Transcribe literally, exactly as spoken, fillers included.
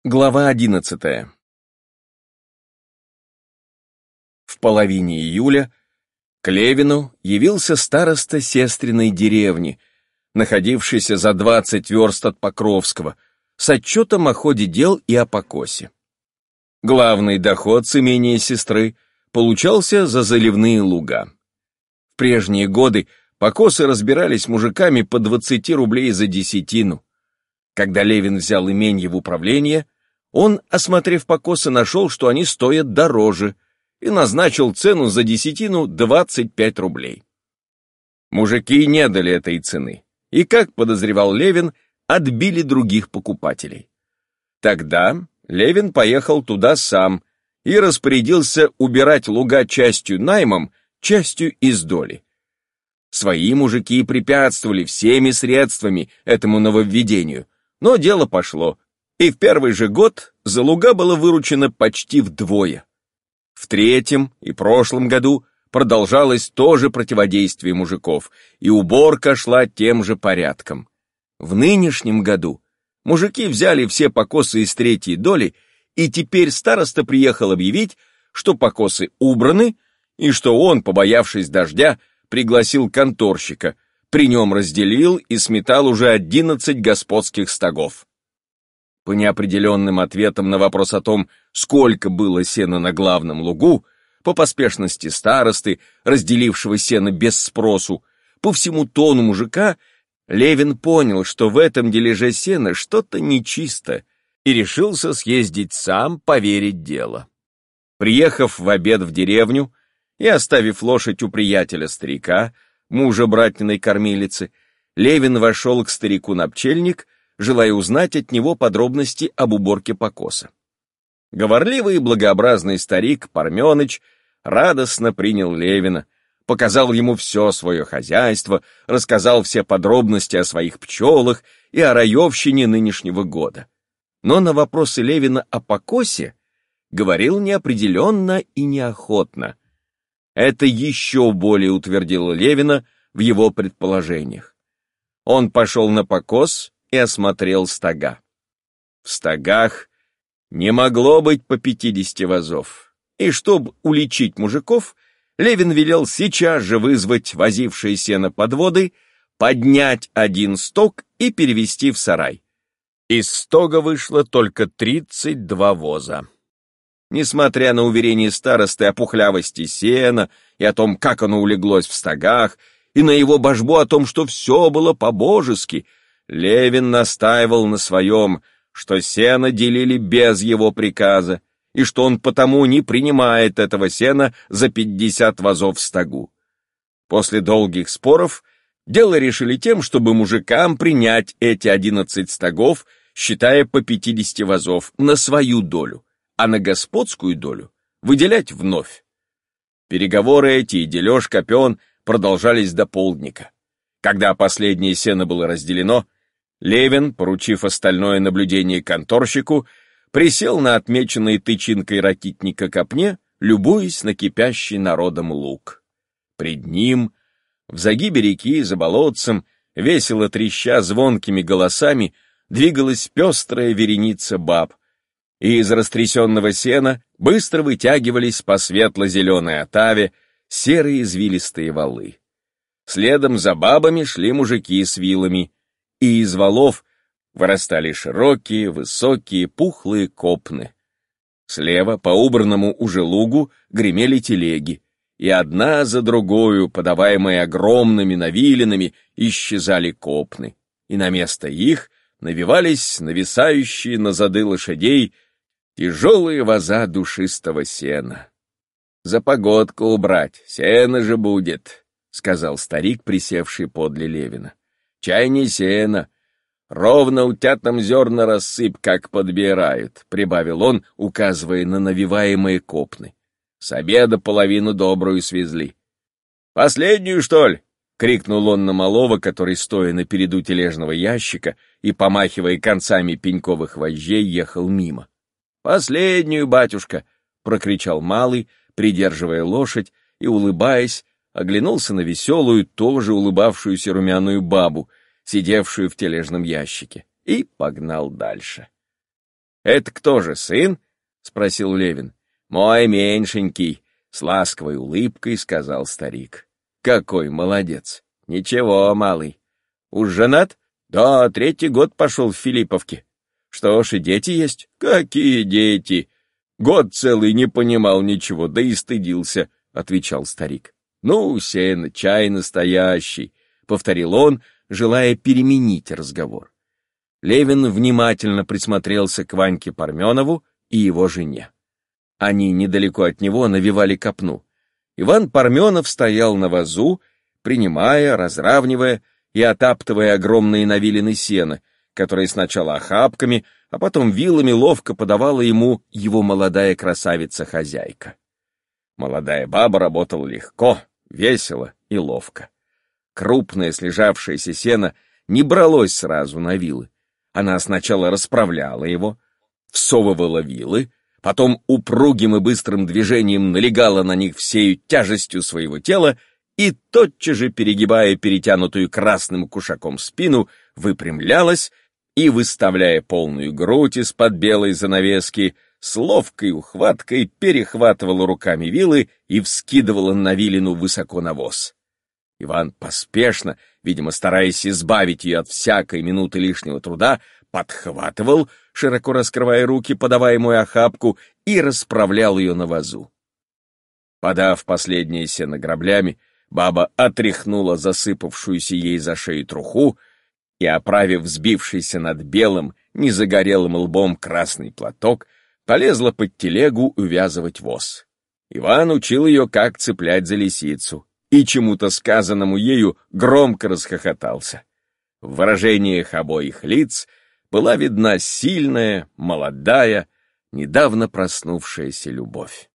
Глава одиннадцатая. В половине июля к Левину явился староста сестриной деревни, находившейся за двадцать верст от Покровского, с отчетом о ходе дел и о покосе. Главный доход с имения сестры получался за заливные луга. В прежние годы покосы разбирались мужиками по двадцати рублей за десятину. Когда Левин взял именье в управление, он, осмотрев покосы, нашел, что они стоят дороже, и назначил цену за десятину двадцать пять рублей. Мужики не дали этой цены, и, как подозревал Левин, отбили других покупателей. Тогда Левин поехал туда сам и распорядился убирать луга частью наймом, частью из доли. Свои мужики препятствовали всеми средствами этому нововведению, но дело пошло, и в первый же год за луга было выручено почти вдвое. В третьем и прошлом году продолжалось то же противодействие мужиков, и уборка шла тем же порядком. В нынешнем году мужики взяли все покосы из третьей доли, и теперь староста приехал объявить, что покосы убраны, и что он, побоявшись дождя, пригласил конторщика, при нем разделил и сметал уже одиннадцать господских стогов. По неопределенным ответам на вопрос о том, сколько было сена на главном лугу, по поспешности старосты, разделившего сено без спросу, по всему тону мужика, Левин понял, что в этом дележе сена что-то нечисто, и решился съездить сам поверить дело. Приехав в обед в деревню и оставив лошадь у приятеля-старика, мужа братниной кормилицы, Левин вошел к старику на пчельник, желая узнать от него подробности об уборке покоса. Говорливый и благообразный старик Парменыч радостно принял Левина, показал ему все свое хозяйство, рассказал все подробности о своих пчелах и о раевщине нынешнего года. Но на вопросы Левина о покосе говорил неопределенно и неохотно. Это еще более утвердило Левина в его предположениях. Он пошел на покос и осмотрел стога. В стогах не могло быть по пятидесяти возов, и чтобы уличить мужиков, Левин велел сейчас же вызвать возившие сено подводы, поднять один стог и перевести в сарай. Из стога вышло только тридцать два воза. Несмотря на уверение старосты о пухлявости сена и о том, как оно улеглось в стогах, и на его божбу о том, что все было по-божески, Левин настаивал на своем, что сено делили без его приказа, и что он потому не принимает этого сена за пятьдесят возов в стогу. После долгих споров дело решили тем, чтобы мужикам принять эти одиннадцать стогов, считая по пятидесяти возов, на свою долю, а на господскую долю выделять вновь. Переговоры эти и дележ копен продолжались до полдника. Когда последнее сено было разделено, Левин, поручив остальное наблюдение конторщику, присел на отмеченной тычинкой ракитника копне, любуясь на кипящий народом луг. Пред ним, в загибе реки, за болотцем, весело треща звонкими голосами, двигалась пестрая вереница баб, и из растрясенного сена быстро вытягивались по светло-зеленой отаве серые извилистые валы. Следом за бабами шли мужики с вилами, и из валов вырастали широкие, высокие, пухлые копны. Слева, по убранному уже лугу, гремели телеги, и одна за другою, подаваемые огромными навилинами, исчезали копны, и на место их навивались нависающие на зады лошадей тяжелые воза душистого сена. «За погодку убрать, сено же будет», — сказал старик, присевший подле Левина. «Чай не сено, ровно утятам зерна рассыпь, как подбирают», — прибавил он, указывая на навиваемые копны. «С обеда половину добрую свезли». «Последнюю, что ли?» — крикнул он на малого, который, стоя на переду тележного ящика и помахивая концами пеньковых вожжей, ехал мимо. «Последнюю, батюшка!» — прокричал малый, придерживая лошадь и, улыбаясь, оглянулся на веселую, тоже улыбавшуюся румяную бабу, сидевшую в тележном ящике, и погнал дальше. «Это кто же, сын?» — спросил Левин. «Мой меньшенький», — с ласковой улыбкой сказал старик. «Какой молодец! Ничего, малый. Уж женат? Да, третий год пошел в Филипповке. Что ж, и дети есть? Какие дети? Год целый не понимал ничего, да и стыдился», — отвечал старик. «Ну, сено, чай настоящий», — повторил он, желая переменить разговор. Левин внимательно присмотрелся к Ваньке Парменову и его жене. Они недалеко от него навивали копну. Иван Парменов стоял на вазу, принимая, разравнивая и отаптывая огромные навилины сена, которые сначала охапками, а потом вилами ловко подавала ему его молодая красавица-хозяйка. Молодая баба работала легко, весело и ловко. Крупное слежавшееся сено не бралось сразу на вилы. Она сначала расправляла его, всовывала вилы, потом упругим и быстрым движением налегала на них всею тяжестью своего тела и, тотчас же перегибая перетянутую красным кушаком спину, выпрямлялась и, выставляя полную грудь из-под белой занавески, с ловкой ухваткой перехватывала руками вилы и вскидывала на вилину высоко на воз. Иван поспешно, видимо, стараясь избавить ее от всякой минуты лишнего труда, подхватывал, широко раскрывая руки, подаваемую охапку, и расправлял ее на вазу. Подав последнее сено граблями, баба отряхнула засыпавшуюся ей за шею труху и, оправив взбившийся над белым, незагорелым лбом красный платок, полезла под телегу увязывать воз. Иван учил ее, как цеплять за лисицу, и чему-то сказанному ею громко расхохотался. В выражениях обоих лиц была видна сильная, молодая, недавно проснувшаяся любовь.